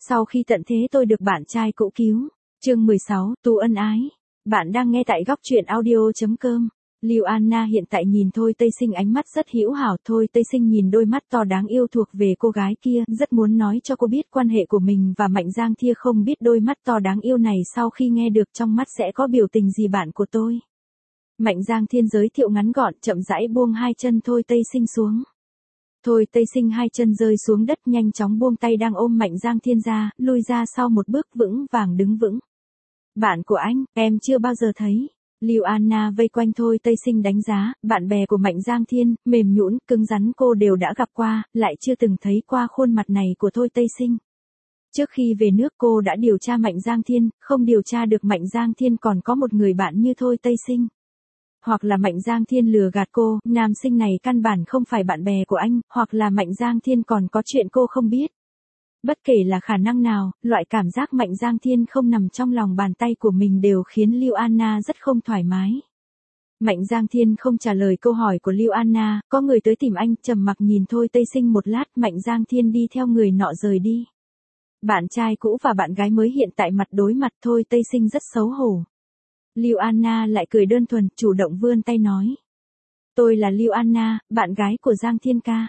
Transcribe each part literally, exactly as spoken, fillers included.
Sau khi tận thế tôi được bạn trai cũ cứu. Chương mười sáu, tu ân ái. Bạn đang nghe tại góc truyện audio chấm com. Lưu Anna hiện tại nhìn Thôi Tây Sinh ánh mắt rất hữu hảo. Thôi Tây Sinh nhìn đôi mắt to đáng yêu thuộc về cô gái kia, rất muốn nói cho cô biết quan hệ của mình và Mạnh Giang Thia, không biết đôi mắt to đáng yêu này sau khi nghe được trong mắt sẽ có biểu tình gì bạn của tôi. Mạnh Giang Thiên giới thiệu ngắn gọn, chậm rãi buông hai chân Thôi Tây Sinh xuống. Thôi Tây Sinh hai chân rơi xuống đất, nhanh chóng buông tay đang ôm Mạnh Giang Thiên ra, lui ra sau một bước, vững vàng đứng vững. Bạn của anh, em chưa bao giờ thấy. Lưu Anna vây quanh Thôi Tây Sinh đánh giá, bạn bè của Mạnh Giang Thiên, mềm nhũn, cứng rắn cô đều đã gặp qua, lại chưa từng thấy qua khuôn mặt này của Thôi Tây Sinh. Trước khi về nước cô đã điều tra Mạnh Giang Thiên, không điều tra được Mạnh Giang Thiên còn có một người bạn như Thôi Tây Sinh. Hoặc là Mạnh Giang Thiên lừa gạt cô, nam sinh này căn bản không phải bạn bè của anh, hoặc là Mạnh Giang Thiên còn có chuyện cô không biết. Bất kể là khả năng nào, loại cảm giác Mạnh Giang Thiên không nằm trong lòng bàn tay của mình đều khiến Lưu Anna rất không thoải mái. Mạnh Giang Thiên không trả lời câu hỏi của Lưu Anna, có người tới tìm anh, trầm mặc nhìn Thôi Tây Sinh một lát, Mạnh Giang Thiên đi theo người nọ rời đi. Bạn trai cũ và bạn gái mới hiện tại mặt đối mặt, Thôi Tây Sinh rất xấu hổ. Lưu Anna lại cười đơn thuần, chủ động vươn tay nói. Tôi là Lưu Anna, bạn gái của Giang Thiên ca.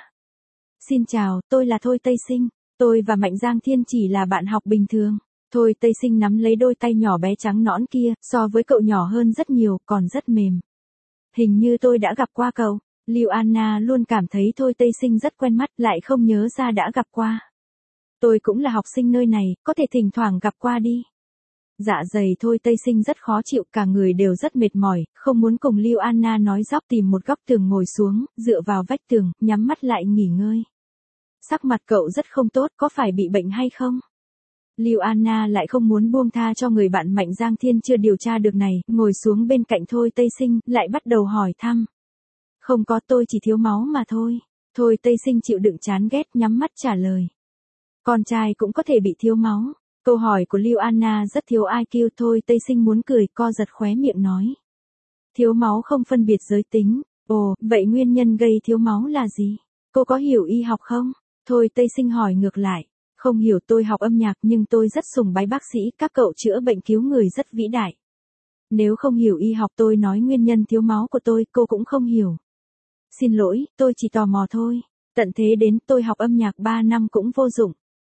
Xin chào, tôi là Thôi Tây Sinh. Tôi và Mạnh Giang Thiên chỉ là bạn học bình thường. Thôi Tây Sinh nắm lấy đôi tay nhỏ bé trắng nõn kia, so với cậu nhỏ hơn rất nhiều, còn rất mềm. Hình như tôi đã gặp qua cậu. Lưu Anna luôn cảm thấy Thôi Tây Sinh rất quen mắt, lại không nhớ ra đã gặp qua. Tôi cũng là học sinh nơi này, có thể thỉnh thoảng gặp qua đi. Dạ dày Thôi Tây Sinh rất khó chịu, cả người đều rất mệt mỏi, không muốn cùng Lưu Anna nói dóc, tìm một góc tường ngồi xuống, dựa vào vách tường, nhắm mắt lại nghỉ ngơi. Sắc mặt cậu rất không tốt, có phải bị bệnh hay không? Lưu Anna lại không muốn buông tha cho người bạn Mạnh Giang Thiên chưa điều tra được này, ngồi xuống bên cạnh Thôi Tây Sinh, lại bắt đầu hỏi thăm. Không có, tôi chỉ thiếu máu mà thôi. Thôi Tây Sinh chịu đựng chán ghét, nhắm mắt trả lời. Con trai cũng có thể bị thiếu máu. Câu hỏi của Lưu Anna rất thiếu i kiu, Thôi Tây Sinh muốn cười, co giật khóe miệng nói. Thiếu máu không phân biệt giới tính. Ồ, vậy nguyên nhân gây thiếu máu là gì? Cô có hiểu y học không? Thôi Tây Sinh hỏi ngược lại. Không hiểu, tôi học âm nhạc nhưng tôi rất sùng bái bác sĩ, các cậu chữa bệnh cứu người rất vĩ đại. Nếu không hiểu y học tôi nói nguyên nhân thiếu máu của tôi, cô cũng không hiểu. Xin lỗi, tôi chỉ tò mò thôi. Tận thế đến, tôi học âm nhạc ba năm cũng vô dụng.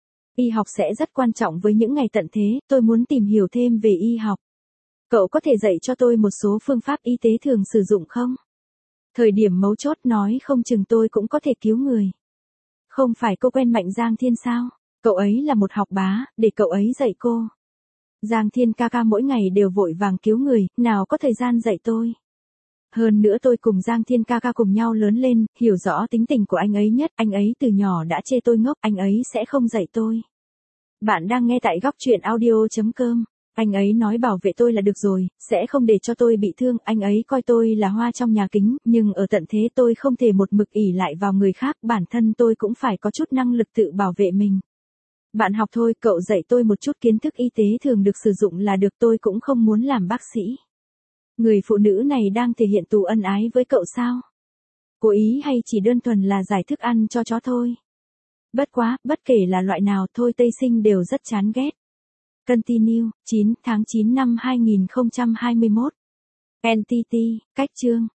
Y học sẽ rất quan trọng với những ngày tận thế, tôi muốn tìm hiểu thêm về y học. Cậu có thể dạy cho tôi một số phương pháp y tế thường sử dụng không? Thời điểm mấu chốt nói không chừng tôi cũng có thể cứu người. Không phải cô quen Mạnh Giang Thiên sao? Cậu ấy là một học bá, để cậu ấy dạy cô. Giang Thiên ca ca mỗi ngày đều vội vàng cứu người, nào có thời gian dạy tôi. Hơn nữa tôi cùng Giang Thiên ca ca cùng nhau lớn lên, hiểu rõ tính tình của anh ấy nhất, anh ấy từ nhỏ đã chê tôi ngốc, anh ấy sẽ không dạy tôi. Bạn đang nghe tại góc truyện audio chấm com. Anh ấy nói bảo vệ tôi là được rồi, sẽ không để cho tôi bị thương, anh ấy coi tôi là hoa trong nhà kính, nhưng ở tận thế tôi không thể một mực ỷ lại vào người khác, bản thân tôi cũng phải có chút năng lực tự bảo vệ mình. Bạn học thôi, cậu dạy tôi một chút kiến thức y tế thường được sử dụng là được, tôi cũng không muốn làm bác sĩ. Người phụ nữ này đang thể hiện tù ân ái với cậu sao? Cố ý hay chỉ đơn thuần là giải thức ăn cho chó thôi? Bất quá, bất kể là loại nào, Thôi Tây Sinh đều rất chán ghét. Continue, chín tháng chín năm hai nghìn không trăm hai mươi mốt. en tê tê, cách chương.